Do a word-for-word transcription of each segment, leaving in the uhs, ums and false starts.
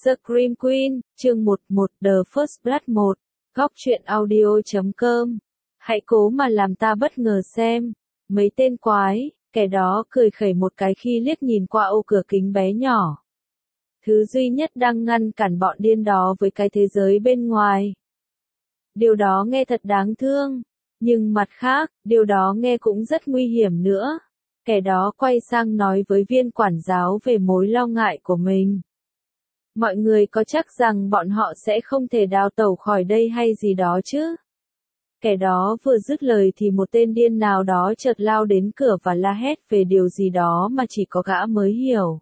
Scream Queen, chương một một The First Blood một, góc truyện audio chấm com. Hãy cố mà làm ta bất ngờ xem. Mấy tên quái, kẻ đó cười khẩy một cái khi liếc nhìn qua ô cửa kính bé nhỏ. Thứ duy nhất đang ngăn cản bọn điên đó với cái thế giới bên ngoài. Điều đó nghe thật đáng thương. Nhưng mặt khác, điều đó nghe cũng rất nguy hiểm nữa. Kẻ đó quay sang nói với viên quản giáo về mối lo ngại của mình. Mọi người có chắc rằng bọn họ sẽ không thể đào tẩu khỏi đây hay gì đó chứ? Kẻ đó vừa dứt lời thì một tên điên nào đó chợt lao đến cửa và la hét về điều gì đó mà chỉ có gã mới hiểu.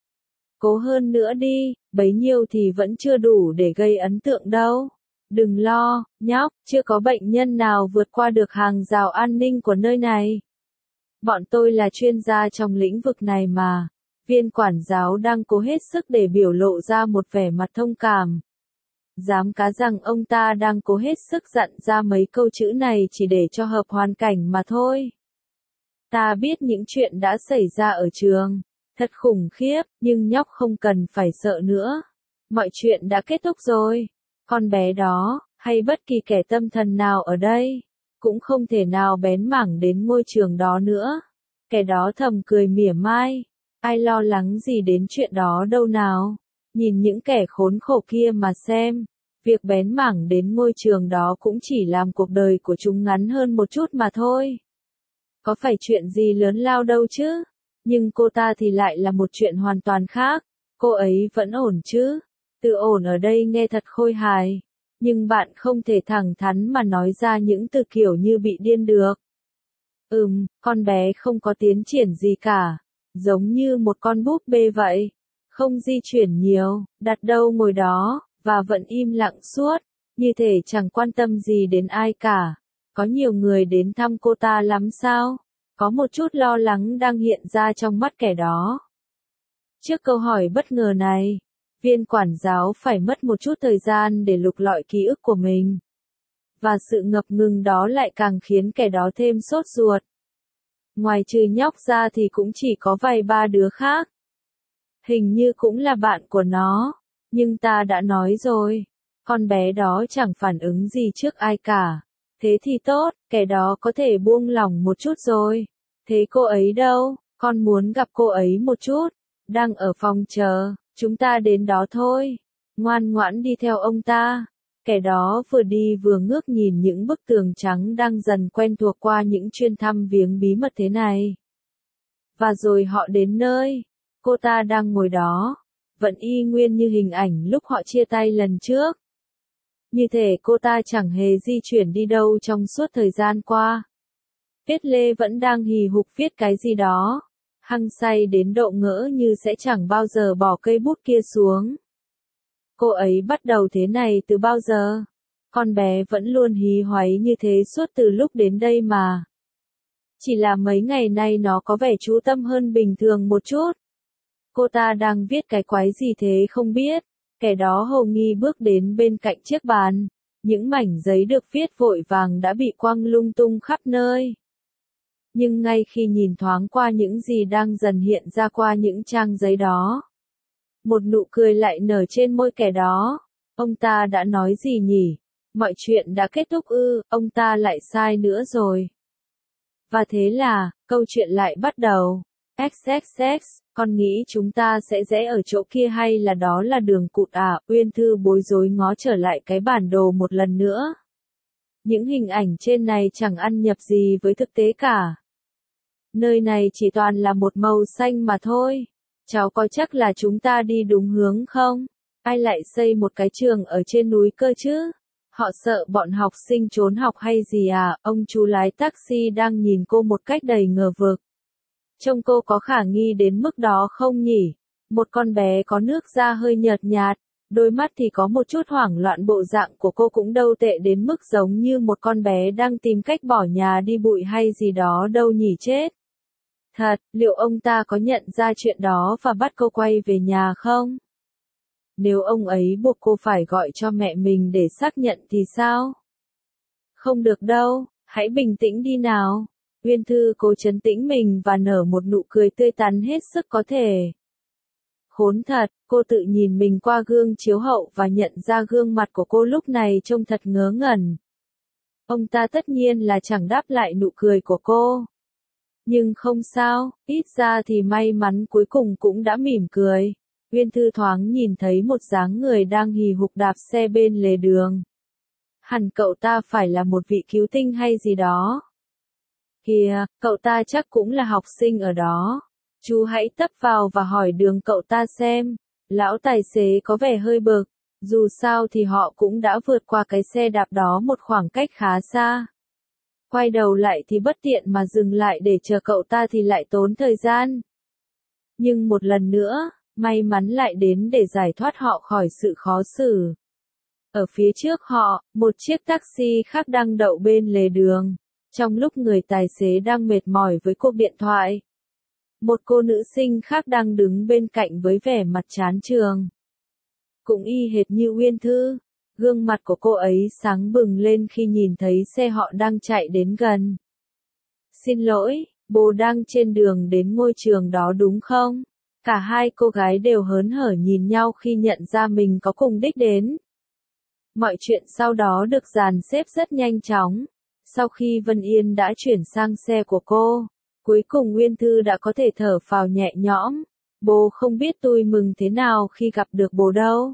Cố hơn nữa đi, bấy nhiêu thì vẫn chưa đủ để gây ấn tượng đâu. Đừng lo, nhóc, chưa có bệnh nhân nào vượt qua được hàng rào an ninh của nơi này. Bọn tôi là chuyên gia trong lĩnh vực này mà. Viên quản giáo đang cố hết sức để biểu lộ ra một vẻ mặt thông cảm. Dám cá rằng ông ta đang cố hết sức dặn ra mấy câu chữ này chỉ để cho hợp hoàn cảnh mà thôi. Ta biết những chuyện đã xảy ra ở trường. Thật khủng khiếp, nhưng nhóc không cần phải sợ nữa. Mọi chuyện đã kết thúc rồi. Con bé đó, hay bất kỳ kẻ tâm thần nào ở đây, cũng không thể nào bén mảng đến ngôi trường đó nữa. Kẻ đó thầm cười mỉa mai. Ai lo lắng gì đến chuyện đó đâu nào. Nhìn những kẻ khốn khổ kia mà xem. Việc bén mảng đến ngôi trường đó cũng chỉ làm cuộc đời của chúng ngắn hơn một chút mà thôi. Có phải chuyện gì lớn lao đâu chứ. Nhưng cô ta thì lại là một chuyện hoàn toàn khác. Cô ấy vẫn ổn chứ. Từ ổn ở đây nghe thật khôi hài. Nhưng bạn không thể thẳng thắn mà nói ra những từ kiểu như bị điên được. Ừm, con bé không có tiến triển gì cả. Giống như một con búp bê vậy. Không di chuyển nhiều, đặt đâu ngồi đó, và vẫn im lặng suốt. Như thể chẳng quan tâm gì đến ai cả. Có nhiều người đến thăm cô ta lắm sao? Có một chút lo lắng đang hiện ra trong mắt kẻ đó. Trước câu hỏi bất ngờ này, viên quản giáo phải mất một chút thời gian để lục lọi ký ức của mình. Và sự ngập ngừng đó lại càng khiến kẻ đó thêm sốt ruột. Ngoài trừ nhóc ra thì cũng chỉ có vài ba đứa khác. Hình như cũng là bạn của nó. Nhưng ta đã nói rồi. Con bé đó chẳng phản ứng gì trước ai cả. Thế thì tốt, kẻ đó có thể buông lỏng một chút rồi. Thế cô ấy đâu? Con muốn gặp cô ấy một chút. Đang ở phòng chờ. Chúng ta đến đó thôi. Ngoan ngoãn đi theo ông ta. Kẻ đó vừa đi vừa ngước nhìn những bức tường trắng đang dần quen thuộc qua những chuyến thăm viếng bí mật thế này. Và rồi họ đến nơi. Cô ta đang ngồi đó. Vẫn y nguyên như hình ảnh lúc họ chia tay lần trước. Như thể cô ta chẳng hề di chuyển đi đâu trong suốt thời gian qua. Viết Lê vẫn đang hì hục viết cái gì đó. Hăng say đến độ ngỡ như sẽ chẳng bao giờ bỏ cây bút kia xuống. Cô ấy bắt đầu thế này từ bao giờ? Con bé vẫn luôn hí hoáy như thế suốt từ lúc đến đây mà. Chỉ là mấy ngày nay nó có vẻ chú tâm hơn bình thường một chút. Cô ta đang viết cái quái gì thế không biết. Kẻ đó hồ nghi bước đến bên cạnh chiếc bàn. Những mảnh giấy được viết vội vàng đã bị quăng lung tung khắp nơi. Nhưng ngay khi nhìn thoáng qua những gì đang dần hiện ra qua những trang giấy đó, một nụ cười lại nở trên môi kẻ đó. Ông ta đã nói gì nhỉ? Mọi chuyện đã kết thúc ư? Ông ta lại sai nữa rồi. Và thế là, câu chuyện lại bắt đầu. ích ích ích, con nghĩ chúng ta sẽ rẽ ở chỗ kia hay là đó là đường cụt à? Uyên Thư bối rối ngó trở lại cái bản đồ một lần nữa. Những hình ảnh trên này chẳng ăn nhập gì với thực tế cả. Nơi này chỉ toàn là một màu xanh mà thôi. Cháu có chắc là chúng ta đi đúng hướng không? Ai lại xây một cái trường ở trên núi cơ chứ? Họ sợ bọn học sinh trốn học hay gì à? Ông chú lái taxi đang nhìn cô một cách đầy ngờ vực. Trông cô có khả nghi đến mức đó không nhỉ? Một con bé có nước da hơi nhợt nhạt, đôi mắt thì có một chút hoảng loạn, bộ dạng của cô cũng đâu tệ đến mức giống như một con bé đang tìm cách bỏ nhà đi bụi hay gì đó đâu nhỉ chết. Thật, liệu ông ta có nhận ra chuyện đó và bắt cô quay về nhà không? Nếu ông ấy buộc cô phải gọi cho mẹ mình để xác nhận thì sao? Không được đâu, hãy bình tĩnh đi nào. Uyên Thư cố trấn tĩnh mình và nở một nụ cười tươi tắn hết sức có thể. Khốn thật, cô tự nhìn mình qua gương chiếu hậu và nhận ra gương mặt của cô lúc này trông thật ngớ ngẩn. Ông ta tất nhiên là chẳng đáp lại nụ cười của cô. Nhưng không sao, ít ra thì may mắn cuối cùng cũng đã mỉm cười. Uyên Thư thoáng nhìn thấy một dáng người đang hì hục đạp xe bên lề đường. Hẳn cậu ta phải là một vị cứu tinh hay gì đó. Kìa, cậu ta chắc cũng là học sinh ở đó. Chú hãy tấp vào và hỏi đường cậu ta xem. Lão tài xế có vẻ hơi bực. Dù sao thì họ cũng đã vượt qua cái xe đạp đó một khoảng cách khá xa. Quay đầu lại thì bất tiện mà dừng lại để chờ cậu ta thì lại tốn thời gian. Nhưng một lần nữa, may mắn lại đến để giải thoát họ khỏi sự khó xử. Ở phía trước họ, một chiếc taxi khác đang đậu bên lề đường. Trong lúc người tài xế đang mệt mỏi với cuộc điện thoại, một cô nữ sinh khác đang đứng bên cạnh với vẻ mặt chán chường. Cũng y hệt như Uyên Thư, gương mặt của cô ấy sáng bừng lên khi nhìn thấy xe họ đang chạy đến gần. Xin lỗi, bố đang trên đường đến ngôi trường đó đúng không? Cả hai cô gái đều hớn hở nhìn nhau khi nhận ra mình có cùng đích đến. Mọi chuyện sau đó được dàn xếp rất nhanh chóng. Sau khi Vân Yên đã chuyển sang xe của cô, cuối cùng Uyên Thư đã có thể thở phào nhẹ nhõm. Bố không biết tôi mừng thế nào khi gặp được bố đâu.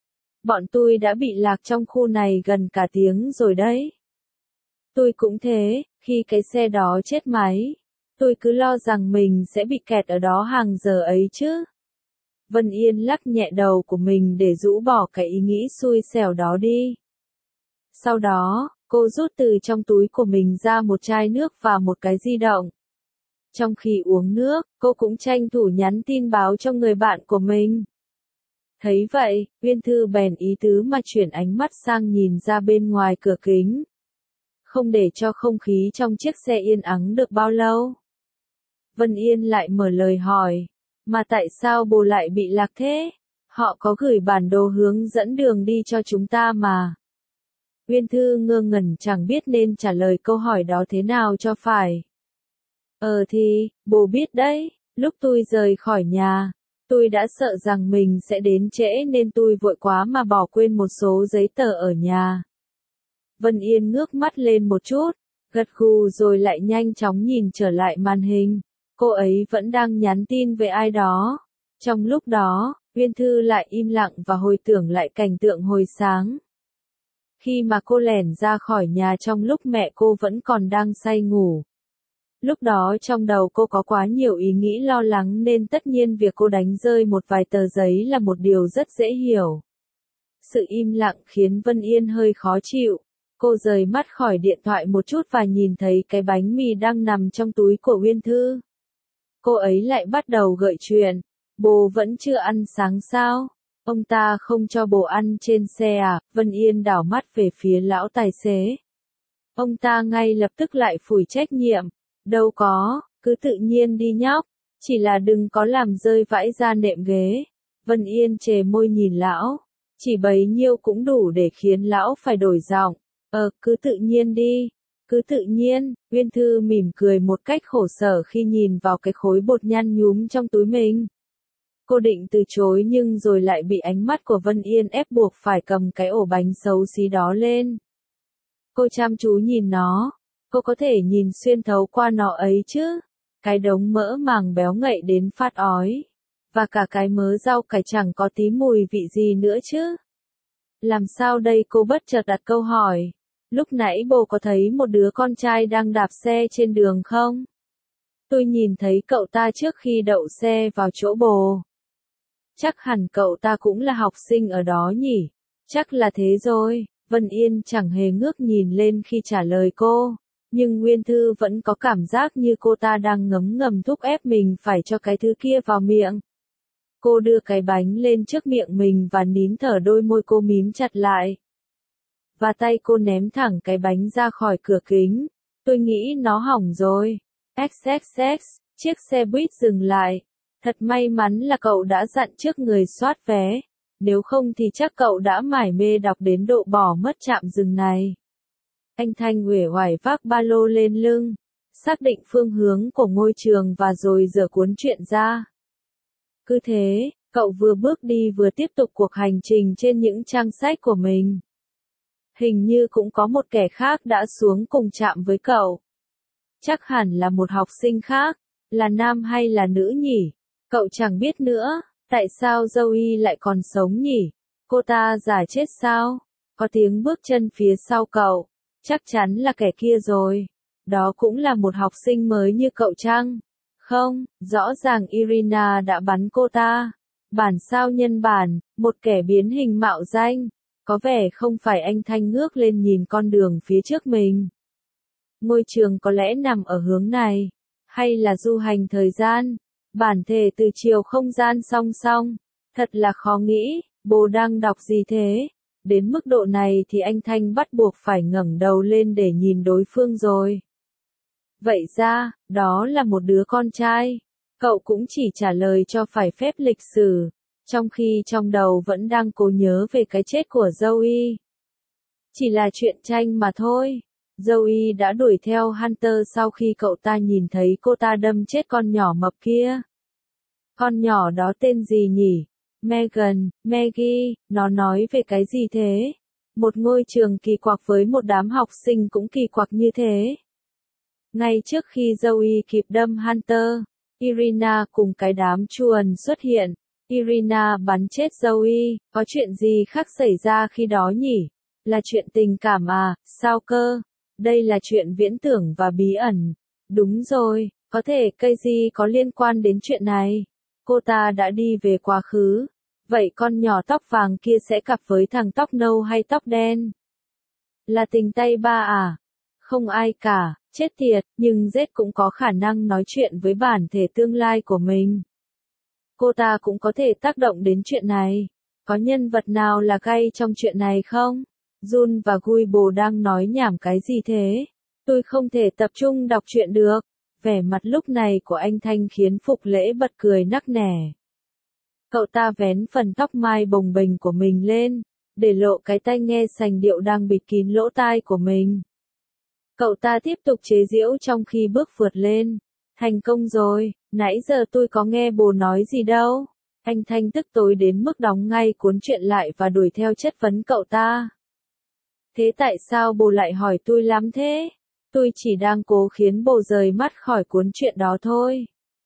Bọn tôi đã bị lạc trong khu này gần cả tiếng rồi đấy. Tôi cũng thế, khi cái xe đó chết máy, tôi cứ lo rằng mình sẽ bị kẹt ở đó hàng giờ ấy chứ. Vân Yên lắc nhẹ đầu của mình để rũ bỏ cái ý nghĩ xui xẻo đó đi. Sau đó, cô rút từ trong túi của mình ra một chai nước và một cái di động. Trong khi uống nước, cô cũng tranh thủ nhắn tin báo cho người bạn của mình. Thấy vậy, Uyên Thư bèn ý tứ mà chuyển ánh mắt sang nhìn ra bên ngoài cửa kính. Không để cho không khí trong chiếc xe yên ắng được bao lâu. Vân Yên lại mở lời hỏi, mà tại sao bố lại bị lạc thế? Họ có gửi bản đồ hướng dẫn đường đi cho chúng ta mà. Uyên Thư ngơ ngẩn chẳng biết nên trả lời câu hỏi đó thế nào cho phải. Ờ thì, bố biết đấy, lúc tôi rời khỏi nhà, tôi đã sợ rằng mình sẽ đến trễ nên tôi vội quá mà bỏ quên một số giấy tờ ở nhà. Vân Yên ngước mắt lên một chút, gật gù rồi lại nhanh chóng nhìn trở lại màn hình. Cô ấy vẫn đang nhắn tin với ai đó. Trong lúc đó, Uyên Thư lại im lặng và hồi tưởng lại cảnh tượng hồi sáng. Khi mà cô lẻn ra khỏi nhà trong lúc mẹ cô vẫn còn đang say ngủ. Lúc đó trong đầu cô có quá nhiều ý nghĩ lo lắng nên tất nhiên việc cô đánh rơi một vài tờ giấy là một điều rất dễ hiểu. Sự im lặng khiến Vân Yên hơi khó chịu. Cô rời mắt khỏi điện thoại một chút và nhìn thấy cái bánh mì đang nằm trong túi của Uyên Thư. Cô ấy lại bắt đầu gợi chuyện. Bố vẫn chưa ăn sáng sao? Ông ta không cho bố ăn trên xe à? Vân Yên đảo mắt về phía lão tài xế. Ông ta ngay lập tức lại phủi trách nhiệm. Đâu có, cứ tự nhiên đi nhóc. Chỉ là đừng có làm rơi vãi ra nệm ghế. Vân Yên chề môi nhìn lão. Chỉ bấy nhiêu cũng đủ để khiến lão phải đổi giọng. Ờ, cứ tự nhiên đi. Cứ tự nhiên, Uyên Thư mỉm cười một cách khổ sở khi nhìn vào cái khối bột nhăn nhúm trong túi mình. Cô định từ chối nhưng rồi lại bị ánh mắt của Vân Yên ép buộc phải cầm cái ổ bánh xấu xí đó lên. Cô chăm chú nhìn nó. Cô có thể nhìn xuyên thấu qua nó ấy chứ. Cái đống mỡ màng béo ngậy đến phát ói. Và cả cái mớ rau cải chẳng có tí mùi vị gì nữa chứ. Làm sao đây, cô bất chợt đặt câu hỏi. Lúc nãy bố có thấy một đứa con trai đang đạp xe trên đường không? Tôi nhìn thấy cậu ta trước khi đậu xe vào chỗ bố. Chắc hẳn cậu ta cũng là học sinh ở đó nhỉ? Chắc là thế rồi. Vân Yên chẳng hề ngước nhìn lên khi trả lời cô. Nhưng Uyên Thư vẫn có cảm giác như cô ta đang ngấm ngầm thúc ép mình phải cho cái thứ kia vào miệng. Cô đưa cái bánh lên trước miệng mình và nín thở, đôi môi cô mím chặt lại. Và tay cô ném thẳng cái bánh ra khỏi cửa kính. Tôi nghĩ nó hỏng rồi. ích ích ích, chiếc xe buýt dừng lại. Thật may mắn là cậu đã dặn trước người soát vé. Nếu không thì chắc cậu đã mải mê đọc đến độ bỏ mất trạm dừng này. Anh Thanh uể oải vác ba lô lên lưng, xác định phương hướng của ngôi trường và rồi giở cuốn truyện ra. Cứ thế, Cậu vừa bước đi vừa tiếp tục cuộc hành trình trên những trang sách của mình. Hình như cũng có một kẻ khác đã xuống cùng trạm với cậu. Chắc hẳn là một học sinh khác, là nam hay là nữ nhỉ? Cậu chẳng biết nữa, tại sao Zoe lại còn sống nhỉ? Cô ta giả chết sao? Có tiếng bước chân phía sau cậu, chắc chắn là kẻ kia rồi. Đó cũng là một học sinh mới như cậu chăng? Không, rõ ràng Irina đã bắn cô ta. Bản sao nhân bản, một kẻ biến hình mạo danh. Có vẻ không phải. Anh Thanh ngước lên nhìn con đường phía trước mình. Ngôi trường có lẽ nằm ở hướng này, hay là du hành thời gian, bản thể từ chiều không gian song song. Thật là khó nghĩ, bố đang đọc gì thế? Đến mức độ này thì anh Thanh bắt buộc phải ngẩng đầu lên để nhìn đối phương rồi. Vậy ra, đó là một đứa con trai. Cậu cũng chỉ trả lời cho phải phép lịch sử, trong khi trong đầu vẫn đang cố nhớ về cái chết của Zoe. Chỉ là chuyện tranh mà thôi. Zoe đã đuổi theo Hunter sau khi cậu ta nhìn thấy cô ta đâm chết con nhỏ mập kia. Con nhỏ đó tên gì nhỉ? Megan, Maggie, nó nói về cái gì thế? Một ngôi trường kỳ quặc với một đám học sinh cũng kỳ quặc như thế. Ngay trước khi Zoe kịp đâm Hunter, Irina cùng cái đám chuồn xuất hiện. Irina bắn chết Zoe, có chuyện gì khác xảy ra khi đó nhỉ? Là chuyện tình cảm à, sao cơ? Đây là chuyện viễn tưởng và bí ẩn. Đúng rồi, có thể cây gì có liên quan đến chuyện này. Cô ta đã đi về quá khứ. Vậy con nhỏ tóc vàng kia sẽ cặp với thằng tóc nâu hay tóc đen? Là tình tay ba à? Không ai cả, chết tiệt, nhưng Z cũng có khả năng nói chuyện với bản thể tương lai của mình. Cô ta cũng có thể tác động đến chuyện này. Có nhân vật nào là gay trong chuyện này không? Jun và Guibo đang nói nhảm cái gì thế? Tôi không thể tập trung đọc truyện được. Vẻ mặt lúc này của anh Thanh khiến Phục Lễ bật cười nắc nẻ. Cậu ta vén phần tóc mai bồng bềnh của mình lên, để lộ cái tai nghe sành điệu đang bịt kín lỗ tai của mình. Cậu ta tiếp tục chế giễu trong khi bước vượt lên. Thành công rồi, nãy giờ tôi có nghe bồ nói gì đâu. Anh Thanh tức tối đến mức đóng ngay cuốn truyện lại và đuổi theo chất vấn cậu ta. Thế tại sao bồ lại hỏi tôi lắm thế? Tôi chỉ đang cố khiến bồ rời mắt khỏi cuốn truyện đó thôi.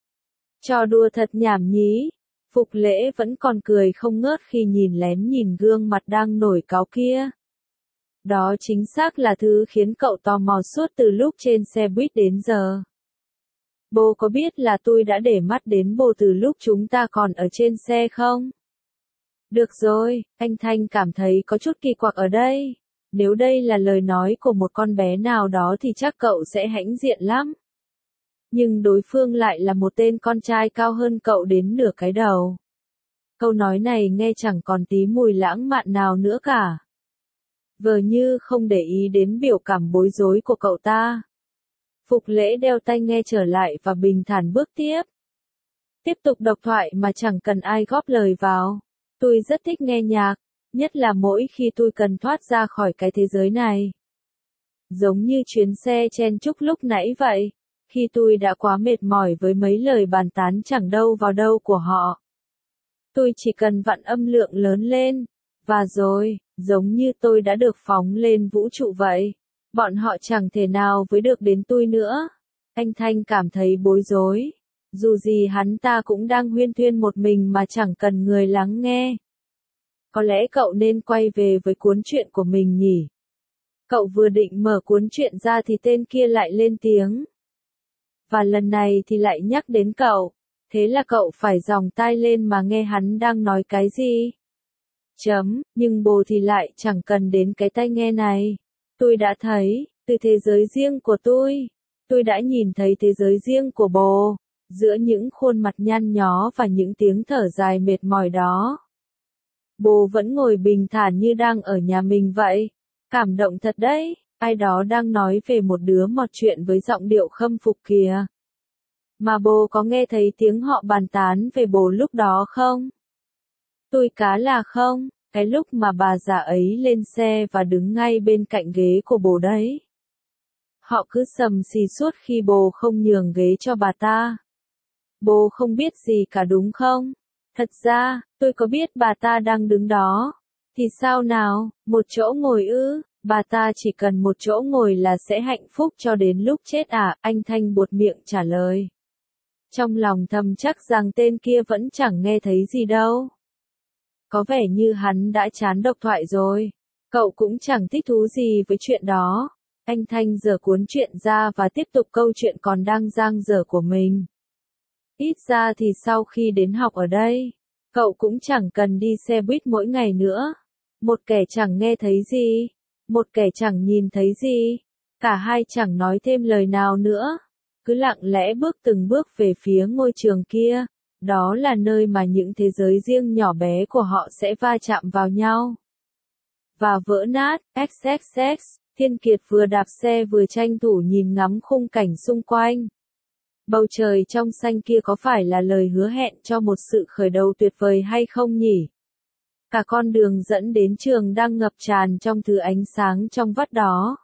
Trò đùa thật nhảm nhí. Phục Lễ vẫn còn cười không ngớt khi nhìn lén nhìn gương mặt đang nổi cáu kia. Đó chính xác là thứ khiến cậu tò mò suốt từ lúc trên xe buýt đến giờ. Bồ có biết là tôi đã để mắt đến bồ từ lúc chúng ta còn ở trên xe không? Được rồi, anh Thanh cảm thấy có chút kỳ quặc ở đây. Nếu đây là lời nói của một con bé nào đó thì chắc cậu sẽ hãnh diện lắm. Nhưng đối phương lại là một tên con trai cao hơn cậu đến nửa cái đầu. Câu nói này nghe chẳng còn tí mùi lãng mạn nào nữa cả. Vờ như không để ý đến biểu cảm bối rối của cậu ta. Phục Lễ đeo tai nghe trở lại và bình thản bước tiếp. Tiếp tục độc thoại mà chẳng cần ai góp lời vào. Tôi rất thích nghe nhạc, nhất là mỗi khi tôi cần thoát ra khỏi cái thế giới này. Giống như chuyến xe chen chúc lúc nãy vậy, khi tôi đã quá mệt mỏi với mấy lời bàn tán chẳng đâu vào đâu của họ. Tôi chỉ cần vặn âm lượng lớn lên, và rồi, giống như tôi đã được phóng lên vũ trụ vậy. Bọn họ chẳng thể nào với được đến tôi nữa. Anh Thanh cảm thấy bối rối. Dù gì hắn ta cũng đang huyên thuyên một mình mà chẳng cần người lắng nghe. Có lẽ cậu nên quay về với cuốn truyện của mình nhỉ? Cậu vừa định mở cuốn truyện ra thì tên kia lại lên tiếng. Và lần này thì lại nhắc đến cậu. Thế là cậu phải dòng tai lên mà nghe hắn đang nói cái gì? Chấm, nhưng bồ thì lại chẳng cần đến cái tai nghe này. Tôi đã thấy, từ thế giới riêng của tôi, tôi đã nhìn thấy thế giới riêng của bồ, giữa những khuôn mặt nhăn nhó và những tiếng thở dài mệt mỏi đó. Bồ vẫn ngồi bình thản như đang ở nhà mình vậy. Cảm động thật đấy, ai đó đang nói về một đứa mọt chuyện với giọng điệu khâm phục kìa. Mà bồ có nghe thấy tiếng họ bàn tán về bồ lúc đó không? Tôi cá là không. Cái lúc mà bà già ấy lên xe và đứng ngay bên cạnh ghế của bồ đấy. Họ cứ sầm xì suốt khi bồ không nhường ghế cho bà ta. Bồ không biết gì cả đúng không? Thật ra, tôi có biết bà ta đang đứng đó. Thì sao nào, một chỗ ngồi ư, bà ta chỉ cần một chỗ ngồi là sẽ hạnh phúc cho đến lúc chết à, anh Thanh buột miệng trả lời. Trong lòng thầm chắc rằng tên kia vẫn chẳng nghe thấy gì đâu. Có vẻ như hắn đã chán độc thoại rồi. Cậu cũng chẳng thích thú gì với chuyện đó. Anh Thanh giở cuốn truyện ra và tiếp tục câu chuyện còn đang dang dở của mình. Ít ra thì sau khi đến học ở đây, cậu cũng chẳng cần đi xe buýt mỗi ngày nữa. Một kẻ chẳng nghe thấy gì, một kẻ chẳng nhìn thấy gì, cả hai chẳng nói thêm lời nào nữa. Cứ lặng lẽ bước từng bước về phía ngôi trường kia. Đó là nơi mà những thế giới riêng nhỏ bé của họ sẽ va chạm vào nhau. Và vỡ nát, ích ích ích, Thiên Kiệt vừa đạp xe vừa tranh thủ nhìn ngắm khung cảnh xung quanh. Bầu trời trong xanh kia có phải là lời hứa hẹn cho một sự khởi đầu tuyệt vời hay không nhỉ? Cả con đường dẫn đến trường đang ngập tràn trong thứ ánh sáng trong vắt đó.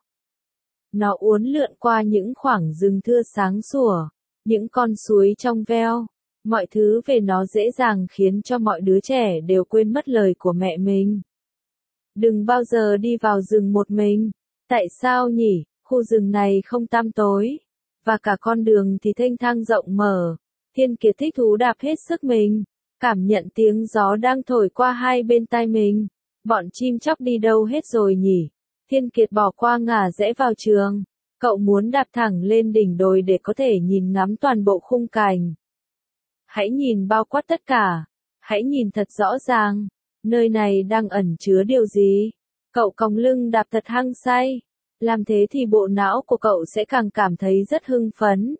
Nó uốn lượn qua những khoảng rừng thưa sáng sủa, những con suối trong veo. Mọi thứ về nó dễ dàng khiến cho mọi đứa trẻ đều quên mất lời của mẹ mình. Đừng bao giờ đi vào rừng một mình. Tại sao nhỉ? Khu rừng này không tăm tối. Và cả con đường thì thênh thang rộng mở. Thiên Kiệt thích thú đạp hết sức mình. Cảm nhận tiếng gió đang thổi qua hai bên tai mình. Bọn chim chóc đi đâu hết rồi nhỉ? Thiên Kiệt bỏ qua ngả rẽ vào trường. Cậu muốn đạp thẳng lên đỉnh đồi để có thể nhìn ngắm toàn bộ khung cảnh. Hãy nhìn bao quát tất cả. Hãy nhìn thật rõ ràng. Nơi này đang ẩn chứa điều gì? Cậu còng lưng đạp thật hăng say. Làm thế thì bộ não của cậu sẽ càng cảm thấy rất hưng phấn.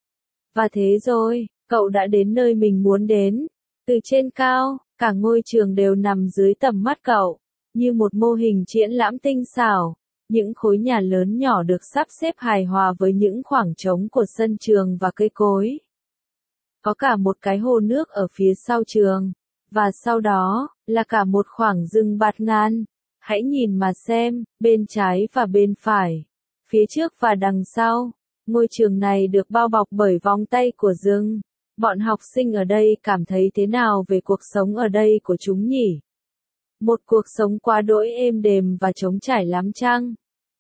Và thế rồi, cậu đã đến nơi mình muốn đến. Từ trên cao, cả ngôi trường đều nằm dưới tầm mắt cậu. Như một mô hình triển lãm tinh xảo. Những khối nhà lớn nhỏ được sắp xếp hài hòa với những khoảng trống của sân trường và cây cối. Có cả một cái hồ nước ở phía sau trường. Và sau đó, là cả một khoảng rừng bạt ngàn. Hãy nhìn mà xem, bên trái và bên phải. Phía trước và đằng sau. Ngôi trường này được bao bọc bởi vòng tay của rừng. Bọn học sinh ở đây cảm thấy thế nào về cuộc sống ở đây của chúng nhỉ? Một cuộc sống quá đỗi êm đềm và trống trải lắm chăng?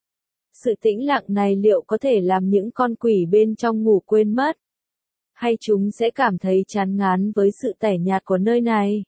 Sự tĩnh lặng này liệu có thể làm những con quỷ bên trong ngủ quên mất? Hay chúng sẽ cảm thấy chán ngán với sự tẻ nhạt của nơi này?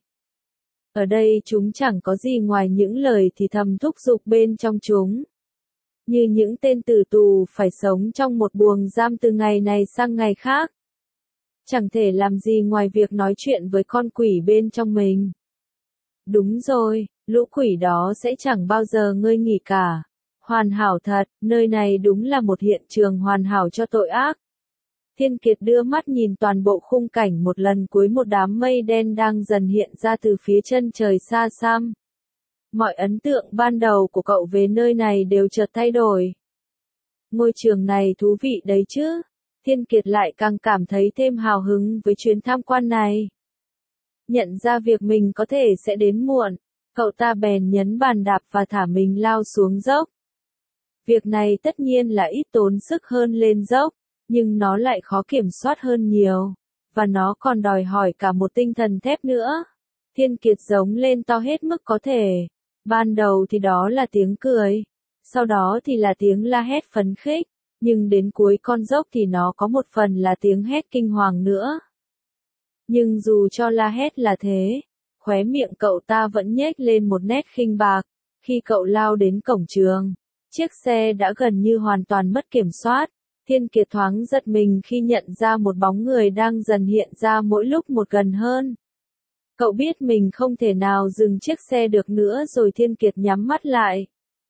Ở đây chúng chẳng có gì ngoài những lời thì thầm thúc giục bên trong chúng. Như những tên tử tù phải sống trong một buồng giam từ ngày này sang ngày khác. Chẳng thể làm gì ngoài việc nói chuyện với con quỷ bên trong mình. Đúng rồi, lũ quỷ đó sẽ chẳng bao giờ ngơi nghỉ cả. Hoàn hảo thật, nơi này đúng là một hiện trường hoàn hảo cho tội ác. Thiên Kiệt đưa mắt nhìn toàn bộ khung cảnh một lần cuối, một đám mây đen đang dần hiện ra từ phía chân trời xa xăm. Mọi ấn tượng ban đầu của cậu về nơi này đều chợt thay đổi. Ngôi trường này thú vị đấy chứ. Thiên Kiệt lại càng cảm thấy thêm hào hứng với chuyến tham quan này. Nhận ra việc mình có thể sẽ đến muộn, cậu ta bèn nhấn bàn đạp và thả mình lao xuống dốc. Việc này tất nhiên là ít tốn sức hơn lên dốc, nhưng nó lại khó kiểm soát hơn nhiều, và nó còn đòi hỏi cả một tinh thần thép nữa. Thiên Kiệt giống lên to hết mức có thể. Ban đầu thì đó là tiếng cười, sau đó thì là tiếng la hét phấn khích, nhưng đến cuối con dốc thì nó có một phần là tiếng hét kinh hoàng nữa. Nhưng dù cho la hét là thế, khóe miệng cậu ta vẫn nhếch lên một nét khinh bạc. Khi cậu lao đến cổng trường, chiếc xe đã gần như hoàn toàn mất kiểm soát. Thiên Kiệt thoáng giật mình khi nhận ra một bóng người đang dần hiện ra mỗi lúc một gần hơn. Cậu biết mình không thể nào dừng chiếc xe được nữa rồi. Thiên Kiệt nhắm mắt lại.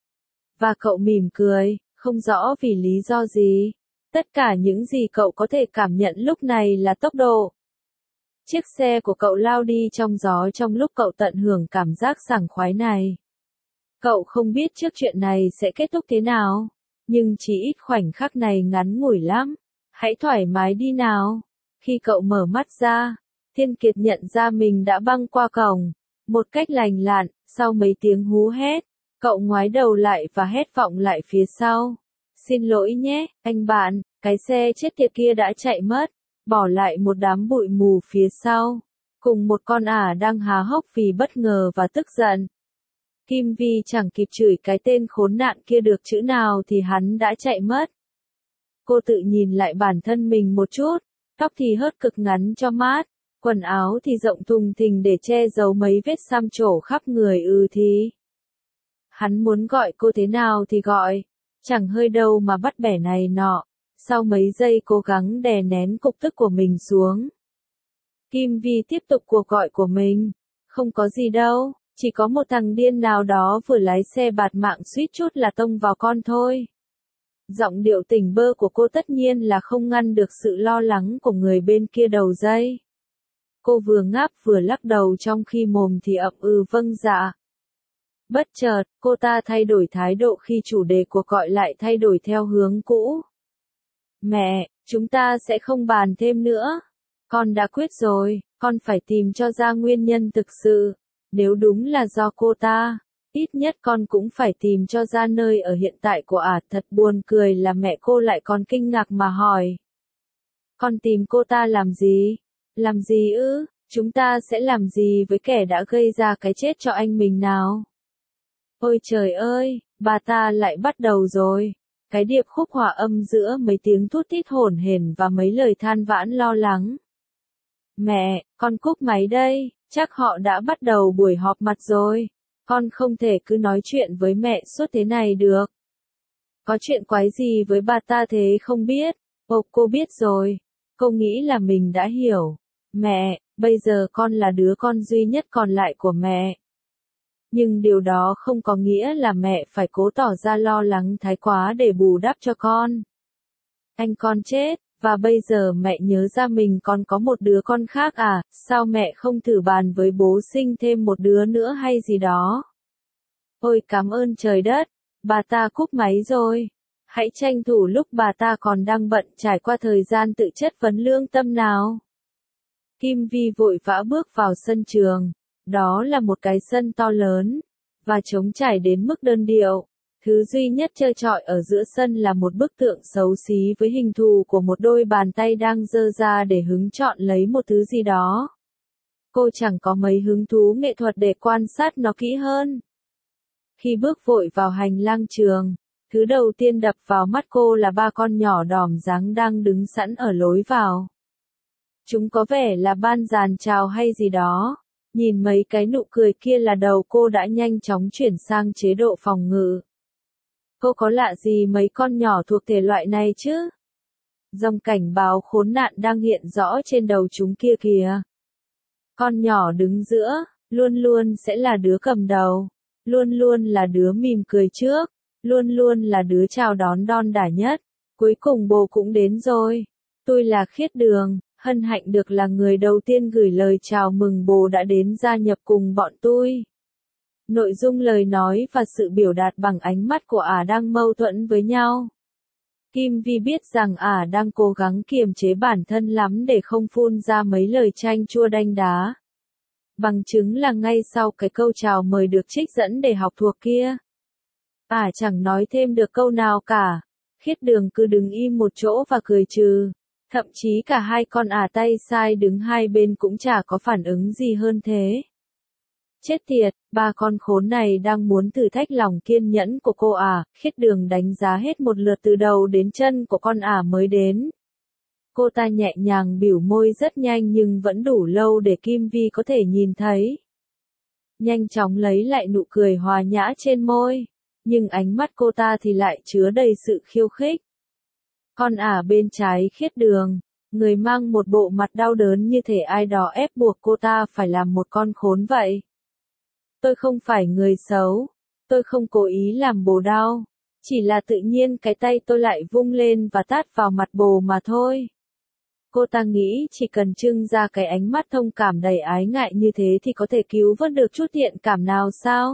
Và cậu mỉm cười, không rõ vì lý do gì. Tất cả những gì cậu có thể cảm nhận lúc này là tốc độ. Chiếc xe của cậu lao đi trong gió trong lúc cậu tận hưởng cảm giác sảng khoái này. Cậu không biết trước chuyện này sẽ kết thúc thế nào, nhưng chỉ ít khoảnh khắc này ngắn ngủi lắm. Hãy thoải mái đi nào. Khi cậu mở mắt ra, Thiên Kiệt nhận ra mình đã băng qua cổng, một cách lành lặn. Sau mấy tiếng hú hét, cậu ngoái đầu lại và hét vọng lại phía sau. Xin lỗi nhé, anh bạn, cái xe chết tiệt kia đã chạy mất, bỏ lại một đám bụi mù phía sau. cùng một con ả đang há hốc vì bất ngờ và tức giận. Kim Vi chẳng kịp chửi cái tên khốn nạn kia được chữ nào thì hắn đã chạy mất. Cô tự nhìn lại bản thân mình một chút, tóc thì hớt cực ngắn cho mát, quần áo thì rộng thùng thình để che giấu mấy vết xăm trổ khắp người ừ thì. Hắn muốn gọi cô thế nào thì gọi, chẳng hơi đâu mà bắt bẻ này nọ, sau mấy giây cố gắng đè nén cục tức của mình xuống. Kim Vi tiếp tục cuộc gọi của mình, không có gì đâu, chỉ có một thằng điên nào đó vừa lái xe bạt mạng suýt chút là tông vào con thôi. Giọng điệu tỉnh bơ của cô tất nhiên là không ngăn được sự lo lắng của người bên kia đầu dây. Cô vừa ngáp vừa lắc đầu trong khi mồm thì ậm ừ vâng dạ. Bất chợt, cô ta thay đổi thái độ khi chủ đề cuộc gọi lại thay đổi theo hướng cũ. Mẹ, chúng ta sẽ không bàn thêm nữa. Con đã quyết rồi, con phải tìm cho ra nguyên nhân thực sự. Nếu đúng là do cô ta, ít nhất con cũng phải tìm cho ra nơi ở hiện tại của ả. Thật buồn cười là mẹ cô lại còn kinh ngạc mà hỏi. Con tìm cô ta làm gì? Làm gì ư? Chúng ta sẽ làm gì với kẻ đã gây ra cái chết cho anh mình nào? Ôi trời ơi, bà ta lại bắt đầu rồi. Cái điệp khúc hòa âm giữa mấy tiếng thút thít hổn hển và mấy lời than vãn lo lắng. Mẹ, con cúp máy đây, chắc họ đã bắt đầu buổi họp mặt rồi. Con không thể cứ nói chuyện với mẹ suốt thế này được. Có chuyện quái gì với bà ta thế không biết? Ồ, cô biết rồi. Cô nghĩ là mình đã hiểu. Mẹ, bây giờ con là đứa con duy nhất còn lại của mẹ. Nhưng điều đó không có nghĩa là mẹ phải cố tỏ ra lo lắng thái quá để bù đắp cho con. Anh con chết, và bây giờ mẹ nhớ ra mình còn có một đứa con khác à, sao mẹ không thử bàn với bố sinh thêm một đứa nữa hay gì đó? Ôi cảm ơn trời đất, bà ta cúp máy rồi. Hãy tranh thủ lúc bà ta còn đang bận trải qua thời gian tự chất vấn lương tâm nào. Kim Vi vội vã bước vào sân trường. Đó là một cái sân to lớn, và trống trải đến mức đơn điệu. Thứ duy nhất trơ trọi ở giữa sân là một bức tượng xấu xí với hình thù của một đôi bàn tay đang giơ ra để hứng chọn lấy một thứ gì đó. Cô chẳng có mấy hứng thú nghệ thuật để quan sát nó kỹ hơn. Khi bước vội vào hành lang trường, thứ đầu tiên đập vào mắt cô là ba con nhỏ đỏm dáng đang đứng sẵn ở lối vào. Chúng có vẻ là ban dàn chào hay gì đó. Nhìn mấy cái nụ cười kia là đầu cô đã nhanh chóng chuyển sang chế độ phòng ngự. Cô có lạ gì mấy con nhỏ thuộc thể loại này chứ? Dòng cảnh báo khốn nạn đang hiện rõ trên đầu chúng kia kìa. Con nhỏ đứng giữa, luôn luôn sẽ là đứa cầm đầu, luôn luôn là đứa mỉm cười trước, luôn luôn là đứa chào đón đon đả nhất. Cuối cùng bồ cũng đến rồi. Tôi là Khiết Đường. Hân hạnh được là người đầu tiên gửi lời chào mừng bồ đã đến gia nhập cùng bọn tôi. Nội dung lời nói và sự biểu đạt bằng ánh mắt của ả đang mâu thuẫn với nhau. Kim Vi biết rằng ả đang cố gắng kiềm chế bản thân lắm để không phun ra mấy lời chanh chua đanh đá. Bằng chứng là ngay sau cái câu chào mời được trích dẫn để học thuộc kia, ả chẳng nói thêm được câu nào cả. Khiết Đường cứ đứng im một chỗ và cười trừ. Thậm chí cả hai con ả tay sai đứng hai bên cũng chả có phản ứng gì hơn thế. Chết tiệt, ba con khốn này đang muốn thử thách lòng kiên nhẫn của cô ả. Khiết Đường đánh giá hết một lượt từ đầu đến chân của con ả mới đến. Cô ta nhẹ nhàng bỉu môi rất nhanh nhưng vẫn đủ lâu để Kim Vi có thể nhìn thấy. Nhanh chóng lấy lại nụ cười hòa nhã trên môi, nhưng ánh mắt cô ta thì lại chứa đầy sự khiêu khích. Con ả bên trái Khiết Đường, người mang một bộ mặt đau đớn như thể ai đó ép buộc cô ta phải làm một con khốn vậy. Tôi không phải người xấu, tôi không cố ý làm bồ đau, chỉ là tự nhiên cái tay tôi lại vung lên và tát vào mặt bồ mà thôi. Cô ta nghĩ chỉ cần trưng ra cái ánh mắt thông cảm đầy ái ngại như thế thì có thể cứu vớt được chút thiện cảm nào sao?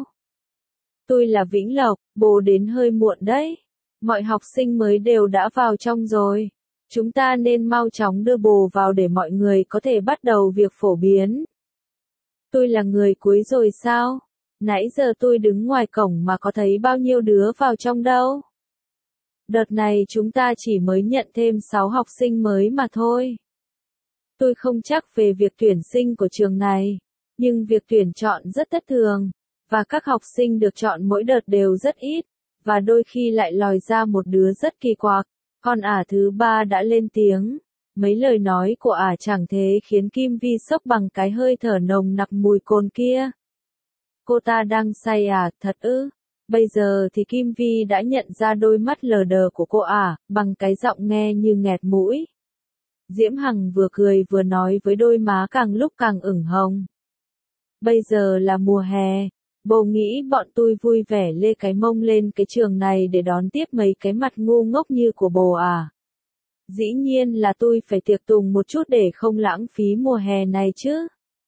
Tôi là Vĩnh Lộc, bồ đến hơi muộn đấy. Mọi học sinh mới đều đã vào trong rồi. Chúng ta nên mau chóng đưa bồ vào để mọi người có thể bắt đầu việc phổ biến. Tôi là người cuối rồi sao? Nãy giờ tôi đứng ngoài cổng mà có thấy bao nhiêu đứa vào trong đâu. Đợt này chúng ta chỉ mới nhận thêm sáu học sinh mới mà thôi. Tôi không chắc về việc tuyển sinh của trường này, nhưng việc tuyển chọn rất thất thường, và các học sinh được chọn mỗi đợt đều rất ít, và đôi khi lại lòi ra một đứa rất kỳ quặc. Con ả thứ ba đã lên tiếng. Mấy lời nói của ả chẳng thế khiến Kim Vi sốc bằng cái hơi thở nồng nặc mùi cồn kia. Cô ta đang say à, thật ư? Bây giờ thì Kim Vi đã nhận ra đôi mắt lờ đờ của cô ả, bằng cái giọng nghe như nghẹt mũi. Diễm Hằng vừa cười vừa nói với đôi má càng lúc càng ửng hồng. Bây giờ là mùa hè, bồ nghĩ bọn tôi vui vẻ lê cái mông lên cái trường này để đón tiếp mấy cái mặt ngu ngốc như của bồ à. Dĩ nhiên là tôi phải tiệc tùng một chút để không lãng phí mùa hè này chứ.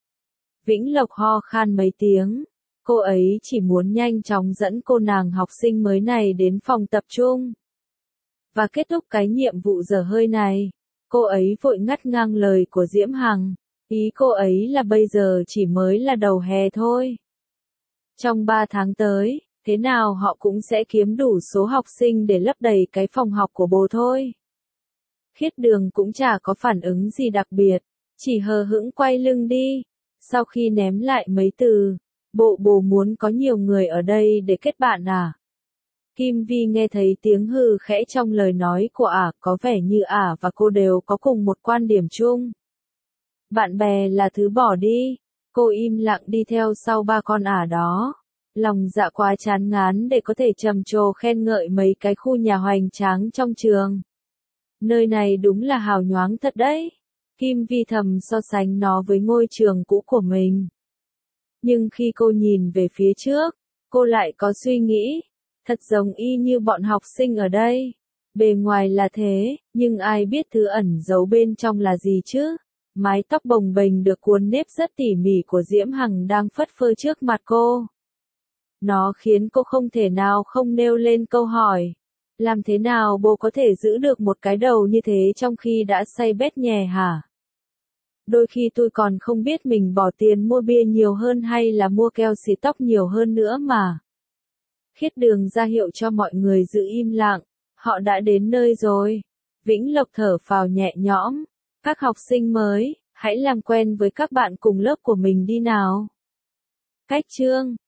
Vĩnh Lộc ho khan mấy tiếng. Cô ấy chỉ muốn nhanh chóng dẫn cô nàng học sinh mới này đến phòng tập trung. Và kết thúc cái nhiệm vụ dở hơi này. Cô ấy vội ngắt ngang lời của Diễm Hằng. Ý cô ấy là bây giờ chỉ mới là đầu hè thôi. Trong ba tháng tới, thế nào họ cũng sẽ kiếm đủ số học sinh để lấp đầy cái phòng học của bồ thôi. Khiết Đường cũng chả có phản ứng gì đặc biệt, chỉ hờ hững quay lưng đi. Sau khi ném lại mấy từ, bộ bồ muốn có nhiều người ở đây để kết bạn à? Kim Vi nghe thấy tiếng hừ khẽ trong lời nói của ả, có vẻ như ả và cô đều có cùng một quan điểm chung. Bạn bè là thứ bỏ đi. Cô im lặng đi theo sau ba con ả đó. Lòng dạ quá chán ngán để có thể trầm trồ khen ngợi mấy cái khu nhà hoành tráng trong trường. Nơi này đúng là hào nhoáng thật đấy. Kim Vi thầm so sánh nó với ngôi trường cũ của mình. Nhưng khi cô nhìn về phía trước, cô lại có suy nghĩ. Thật giống y như bọn học sinh ở đây. Bề ngoài là thế, nhưng ai biết thứ ẩn giấu bên trong là gì chứ? Mái tóc bồng bềnh được cuốn nếp rất tỉ mỉ của Diễm Hằng đang phất phơ trước mặt cô. Nó khiến cô không thể nào không nêu lên câu hỏi. Làm thế nào bố có thể giữ được một cái đầu như thế trong khi đã say bét nhè hả? Đôi khi tôi còn không biết mình bỏ tiền mua bia nhiều hơn hay là mua keo xì tóc nhiều hơn nữa mà. Khiết Đường ra hiệu cho mọi người giữ im lặng. Họ đã đến nơi rồi. Vĩnh Lộc thở phào nhẹ nhõm. Các học sinh mới, hãy làm quen với các bạn cùng lớp của mình đi nào. Cách chương